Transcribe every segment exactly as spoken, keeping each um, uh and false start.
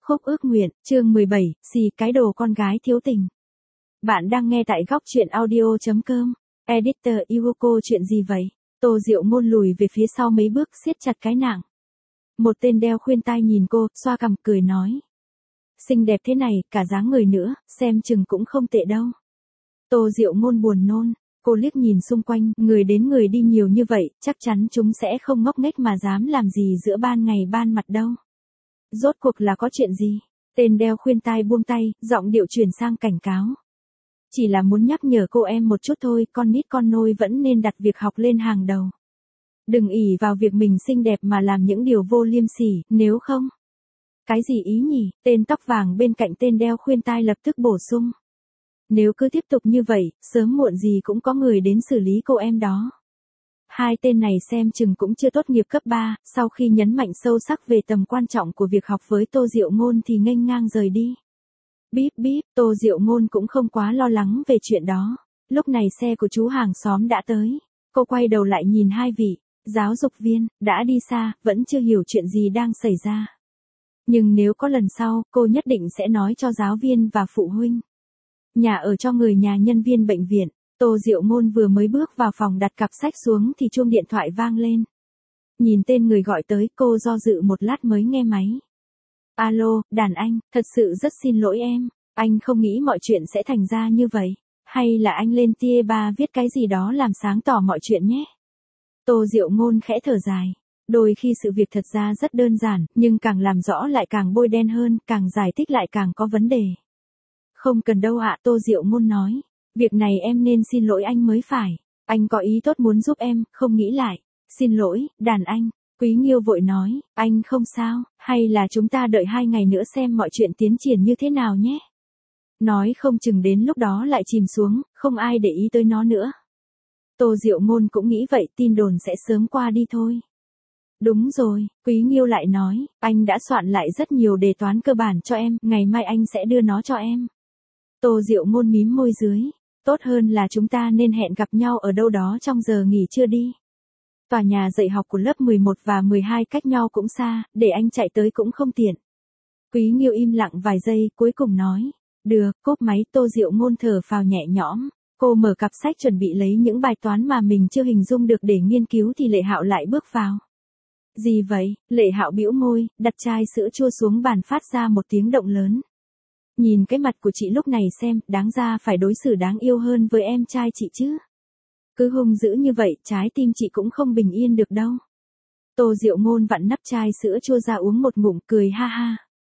Khúc ước nguyện, chương mười bảy, xì cái đồ con gái thiếu tình. Bạn đang nghe tại góc truyện audio.com. Editor Iwoko chuyện gì vậy? Tô Diệu Ngôn lùi về phía sau mấy bước siết chặt cái nạng. Một tên đeo khuyên tai nhìn cô, xoa cằm cười nói. Xinh đẹp thế này, cả dáng người nữa, xem chừng cũng không tệ đâu. Tô Diệu Ngôn buồn nôn, cô liếc nhìn xung quanh, người đến người đi nhiều như vậy, chắc chắn chúng sẽ không ngốc nghếch mà dám làm gì giữa ban ngày ban mặt đâu. Rốt cuộc là có chuyện gì? Tên đeo khuyên tai buông tay, giọng điệu chuyển sang cảnh cáo. Chỉ là muốn nhắc nhở cô em một chút thôi, con nít con nôi vẫn nên đặt việc học lên hàng đầu. Đừng ỷ vào việc mình xinh đẹp mà làm những điều vô liêm sỉ, nếu không. Cái gì ý nhỉ? Tên tóc vàng bên cạnh tên đeo khuyên tai lập tức bổ sung. Nếu cứ tiếp tục như vậy, sớm muộn gì cũng có người đến xử lý cô em đó. Hai tên này xem chừng cũng chưa tốt nghiệp cấp ba, sau khi nhấn mạnh sâu sắc về tầm quan trọng của việc học với Tô Diệu Ngôn thì nghênh ngang rời đi. Bíp bíp, Tô Diệu Ngôn cũng không quá lo lắng về chuyện đó. Lúc này xe của chú hàng xóm đã tới. Cô quay đầu lại nhìn hai vị giáo dục viên, đã đi xa, vẫn chưa hiểu chuyện gì đang xảy ra. Nhưng nếu có lần sau, cô nhất định sẽ nói cho giáo viên và phụ huynh. Nhà ở cho người nhà nhân viên bệnh viện. Tô Diệu Ngôn vừa mới bước vào phòng đặt cặp sách xuống thì chuông điện thoại vang lên. Nhìn tên người gọi tới, cô do dự một lát mới nghe máy. Alo, đàn anh, thật sự rất xin lỗi em. Anh không nghĩ mọi chuyện sẽ thành ra như vậy. Hay là anh lên tia ba viết cái gì đó làm sáng tỏ mọi chuyện nhé. Tô Diệu Ngôn khẽ thở dài. Đôi khi sự việc thật ra rất đơn giản, nhưng càng làm rõ lại càng bôi đen hơn, càng giải thích lại càng có vấn đề. Không cần đâu ạ, Tô Diệu Ngôn nói. Việc này em nên xin lỗi anh mới phải. Anh có ý tốt muốn giúp em, không nghĩ lại. Xin lỗi, đàn anh. Quý Nghiêu vội nói, anh không sao, hay là chúng ta đợi hai ngày nữa xem mọi chuyện tiến triển như thế nào nhé. Nói không chừng đến lúc đó lại chìm xuống, không ai để ý tới nó nữa. Tô Diệu Ngôn cũng nghĩ vậy, tin đồn sẽ sớm qua đi thôi. Đúng rồi, Quý Nghiêu lại nói, anh đã soạn lại rất nhiều đề toán cơ bản cho em, ngày mai anh sẽ đưa nó cho em. Tô Diệu Ngôn mím môi dưới. Tốt hơn là chúng ta nên hẹn gặp nhau ở đâu đó trong giờ nghỉ trưa đi. Tòa nhà dạy học của lớp mười một và mười hai cách nhau cũng xa, để anh chạy tới cũng không tiện. Quý Nghiêu im lặng vài giây, cuối cùng nói. Được, cốp máy. Tô Diệu Ngôn thở phào nhẹ nhõm. Cô mở cặp sách chuẩn bị lấy những bài toán mà mình chưa hình dung được để nghiên cứu thì Lệ Hạo lại bước vào. Gì vậy? Lệ Hạo bĩu môi, đặt chai sữa chua xuống bàn phát ra một tiếng động lớn. Nhìn cái mặt của chị lúc này xem, đáng ra phải đối xử đáng yêu hơn với em trai chị chứ. Cứ hung dữ như vậy, trái tim chị cũng không bình yên được đâu. Tô Diệu Ngôn vặn nắp chai sữa chua ra uống một ngụm, cười ha ha.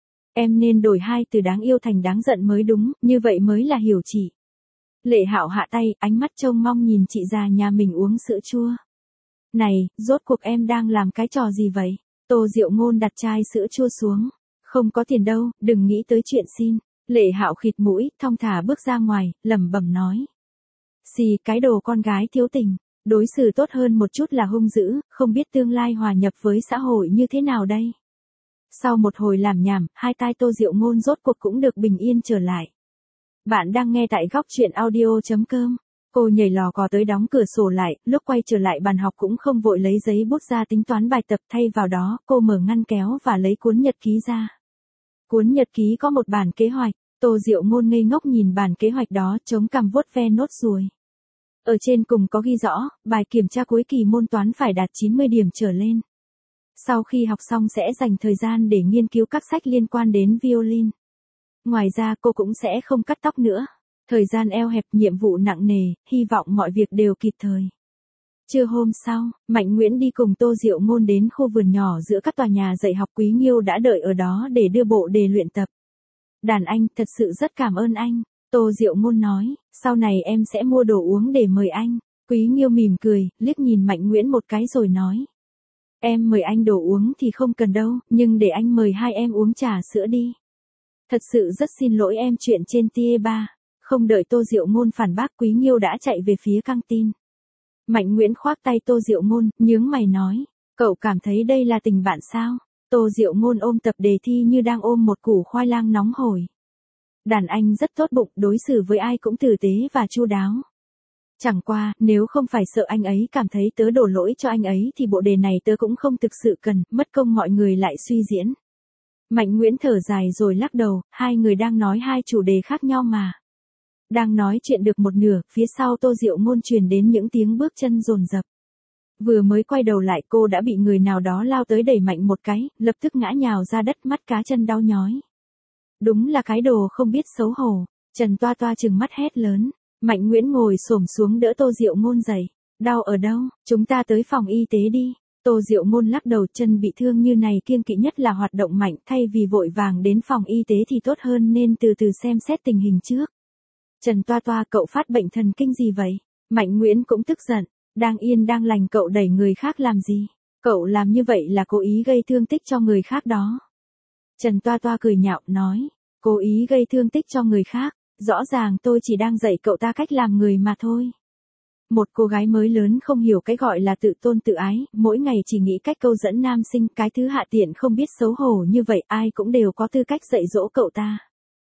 Em nên đổi hai từ đáng yêu thành đáng giận mới đúng, như vậy mới là hiểu chị. Lệ Hạo hạ tay, ánh mắt trông mong nhìn chị già nhà mình uống sữa chua. Này, rốt cuộc em đang làm cái trò gì vậy? Tô Diệu Ngôn đặt chai sữa chua xuống. Không có tiền đâu, đừng nghĩ tới chuyện xin. Lệ Hạo khịt mũi, thong thả bước ra ngoài, lẩm bẩm nói. Xì cái đồ con gái thiếu tình, đối xử tốt hơn một chút là hung dữ, không biết tương lai hòa nhập với xã hội như thế nào đây. Sau một hồi làm nhảm, hai tai Tô Diệu Ngôn rốt cuộc cũng được bình yên trở lại. Bạn đang nghe tại góc truyện audio.com. Cô nhảy lò cò tới đóng cửa sổ lại, lúc quay trở lại bàn học cũng không vội lấy giấy bút ra tính toán bài tập, thay vào đó, cô mở ngăn kéo và lấy cuốn nhật ký ra. Cuốn nhật ký có một bản kế hoạch, Tô Diệu Ngôn ngây ngốc nhìn bản kế hoạch đó, chống cằm vuốt ve nốt ruồi. Ở trên cùng có ghi rõ, bài kiểm tra cuối kỳ môn toán phải đạt chín mươi điểm trở lên. Sau khi học xong sẽ dành thời gian để nghiên cứu các sách liên quan đến violin. Ngoài ra cô cũng sẽ không cắt tóc nữa. Thời gian eo hẹp, nhiệm vụ nặng nề, hy vọng mọi việc đều kịp thời. Trưa hôm sau, Mạnh Nguyễn đi cùng Tô Diệu Ngôn đến khu vườn nhỏ giữa các tòa nhà dạy học. Quý Nghiêu đã đợi ở đó để đưa bộ đề luyện tập. Đàn anh, thật sự rất cảm ơn anh. Tô Diệu Ngôn nói, sau này em sẽ mua đồ uống để mời anh. Quý Nghiêu mỉm cười, liếc nhìn Mạnh Nguyễn một cái rồi nói. Em mời anh đồ uống thì không cần đâu, nhưng để anh mời hai em uống trà sữa đi. Thật sự rất xin lỗi em chuyện trên tia ba. Không đợi Tô Diệu Ngôn phản bác, Quý Nghiêu đã chạy về phía căng tin. Mạnh Nguyễn khoác tay Tô Diệu Ngôn, nhướng mày nói. Cậu cảm thấy đây là tình bạn sao? Tô Diệu Ngôn ôm tập đề thi như đang ôm một củ khoai lang nóng hổi. Đàn anh rất tốt bụng, đối xử với ai cũng tử tế và chu đáo. Chẳng qua, nếu không phải sợ anh ấy cảm thấy tớ đổ lỗi cho anh ấy thì bộ đề này tớ cũng không thực sự cần, mất công mọi người lại suy diễn. Mạnh Nguyễn thở dài rồi lắc đầu, hai người đang nói hai chủ đề khác nhau mà. Đang nói chuyện được một nửa, phía sau Tô Diệu Ngôn truyền đến những tiếng bước chân dồn dập. Vừa mới quay đầu lại cô đã bị người nào đó lao tới đẩy mạnh một cái, lập tức ngã nhào ra đất, mắt cá chân đau nhói. Đúng là cái đồ không biết xấu hổ. Trần Toa Toa trừng mắt hét lớn. Mạnh Nguyễn ngồi xổm xuống đỡ Tô Diệu Ngôn dậy. Đau ở đâu, chúng ta tới phòng y tế đi. Tô Diệu Ngôn lắc đầu, chân bị thương như này kiêng kỵ nhất là hoạt động mạnh, thay vì vội vàng đến phòng y tế thì tốt hơn nên từ từ xem xét tình hình trước. Trần Toa Toa, cậu phát bệnh thần kinh gì vậy? Mạnh Nguyễn cũng tức giận. Đang yên đang lành cậu đẩy người khác làm gì? Cậu làm như vậy là cố ý gây thương tích cho người khác đó. Trần Toa Toa cười nhạo nói. Cố ý gây thương tích cho người khác, rõ ràng tôi chỉ đang dạy cậu ta cách làm người mà thôi. Một cô gái mới lớn không hiểu cái gọi là tự tôn tự ái, mỗi ngày chỉ nghĩ cách câu dẫn nam sinh, cái thứ hạ tiện không biết xấu hổ như vậy ai cũng đều có tư cách dạy dỗ cậu ta.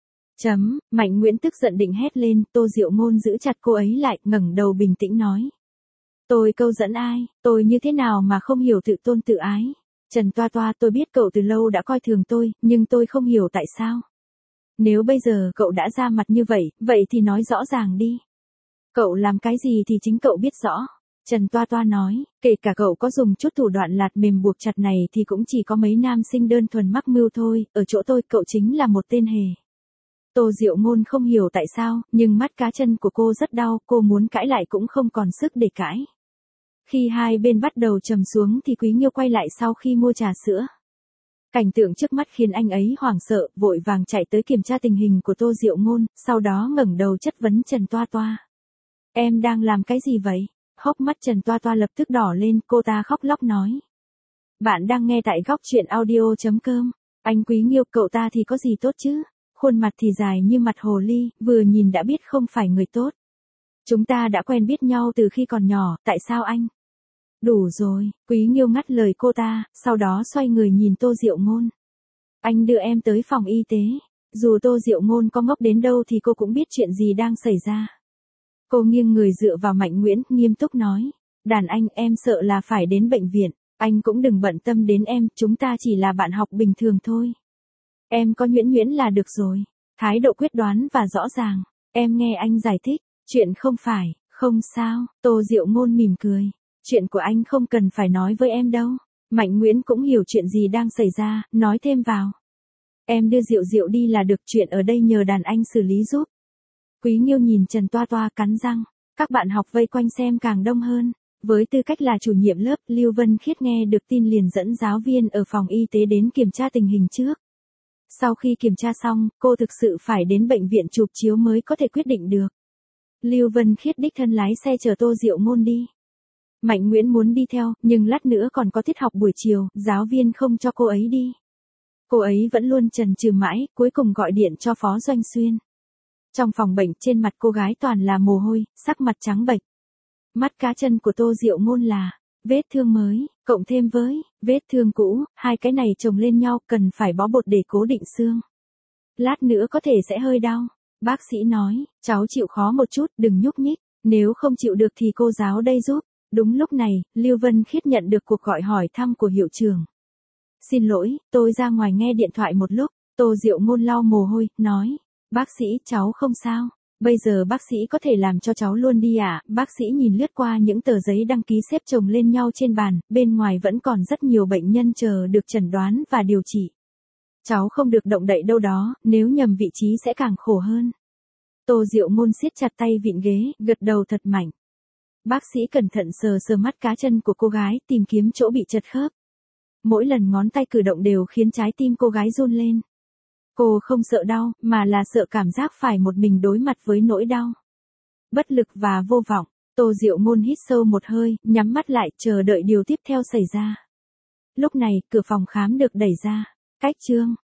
Chấm, Mạnh Nguyễn tức giận định hét lên, Tô Diệu Ngôn giữ chặt cô ấy lại, ngẩng đầu bình tĩnh nói. Tôi câu dẫn ai, tôi như thế nào mà không hiểu tự tôn tự ái. Trần Toa Toa, tôi biết cậu từ lâu đã coi thường tôi, nhưng tôi không hiểu tại sao. Nếu bây giờ cậu đã ra mặt như vậy, vậy thì nói rõ ràng đi. Cậu làm cái gì thì chính cậu biết rõ. Trần Toa Toa nói, kể cả cậu có dùng chút thủ đoạn lạt mềm buộc chặt này thì cũng chỉ có mấy nam sinh đơn thuần mắc mưu thôi, ở chỗ tôi cậu chính là một tên hề. Tô Diệu Ngôn không hiểu tại sao, nhưng mắt cá chân của cô rất đau, cô muốn cãi lại cũng không còn sức để cãi. Khi hai bên bắt đầu trầm xuống thì Quý Nghiêu quay lại sau khi mua trà sữa. Cảnh tượng trước mắt khiến anh ấy hoảng sợ, vội vàng chạy tới kiểm tra tình hình của Tô Diệu Ngôn, sau đó ngẩng đầu chất vấn Trần Toa Toa. Em đang làm cái gì vậy? Hốc mắt Trần Toa Toa lập tức đỏ lên, cô ta khóc lóc nói. Bạn đang nghe tại góc truyện audio chấm com. Anh Quý Nghiêu, cậu ta thì có gì tốt chứ? Khuôn mặt thì dài như mặt hồ ly, vừa nhìn đã biết không phải người tốt. Chúng ta đã quen biết nhau từ khi còn nhỏ, tại sao anh? Đủ rồi, Quý Nghiêu ngắt lời cô ta, sau đó xoay người nhìn Tô Diệu Ngôn. Anh đưa em tới phòng y tế. Dù Tô Diệu Ngôn có ngốc đến đâu thì cô cũng biết chuyện gì đang xảy ra. Cô nghiêng người dựa vào Mạnh Nguyễn, nghiêm túc nói. Đàn anh, em sợ là phải đến bệnh viện. Anh cũng đừng bận tâm đến em, chúng ta chỉ là bạn học bình thường thôi. Em có nhuyễn nhuyễn là được rồi. Thái độ quyết đoán và rõ ràng. Em nghe anh giải thích. Chuyện không phải, không sao. Tô Diệu Ngôn mỉm cười. Chuyện của anh không cần phải nói với em đâu. Mạnh Nguyễn cũng hiểu chuyện gì đang xảy ra, nói thêm vào. Em đưa Diệu Diệu đi là được, chuyện ở đây nhờ đàn anh xử lý giúp. Quý Nghiêu nhìn Trần Toa Toa cắn răng. Các bạn học vây quanh xem càng đông hơn. Với tư cách là chủ nhiệm lớp, Lưu Vân Khiết nghe được tin liền dẫn giáo viên ở phòng y tế đến kiểm tra tình hình trước. Sau khi kiểm tra xong, cô thực sự phải đến bệnh viện chụp chiếu mới có thể quyết định được. Lưu Vân Khiết đích thân lái xe chở Tô Diệu Ngôn đi. Mạnh Nguyễn muốn đi theo, nhưng lát nữa còn có tiết học buổi chiều, giáo viên không cho cô ấy đi. Cô ấy vẫn luôn chần chừ mãi, cuối cùng gọi điện cho Phó Doanh Xuyên. Trong phòng bệnh, trên mặt cô gái toàn là mồ hôi, sắc mặt trắng bệch. Mắt cá chân của Tô Diệu Ngôn là vết thương mới, cộng thêm với vết thương cũ, hai cái này chồng lên nhau, cần phải bó bột để cố định xương. Lát nữa có thể sẽ hơi đau. Bác sĩ nói, cháu chịu khó một chút, đừng nhúc nhích, nếu không chịu được thì cô giáo đây giúp. Đúng lúc này, Lưu Vân Khiết nhận được cuộc gọi hỏi thăm của hiệu trưởng. Xin lỗi, tôi ra ngoài nghe điện thoại một lúc. Tô Diệu Ngôn lau mồ hôi, nói. Bác sĩ, cháu không sao. Bây giờ bác sĩ có thể làm cho cháu luôn đi à? Bác sĩ nhìn lướt qua những tờ giấy đăng ký xếp chồng lên nhau trên bàn, bên ngoài vẫn còn rất nhiều bệnh nhân chờ được chẩn đoán và điều trị. Cháu không được động đậy đâu đó, nếu nhầm vị trí sẽ càng khổ hơn. Tô Diệu Ngôn siết chặt tay vịn ghế, gật đầu thật mạnh. Bác sĩ cẩn thận sờ sờ mắt cá chân của cô gái, tìm kiếm chỗ bị chật khớp. Mỗi lần ngón tay cử động đều khiến trái tim cô gái run lên. Cô không sợ đau, mà là sợ cảm giác phải một mình đối mặt với nỗi đau. Bất lực và vô vọng, Tô Diệu Ngôn hít sâu một hơi, nhắm mắt lại, chờ đợi điều tiếp theo xảy ra. Lúc này, cửa phòng khám được đẩy ra. Cách chương.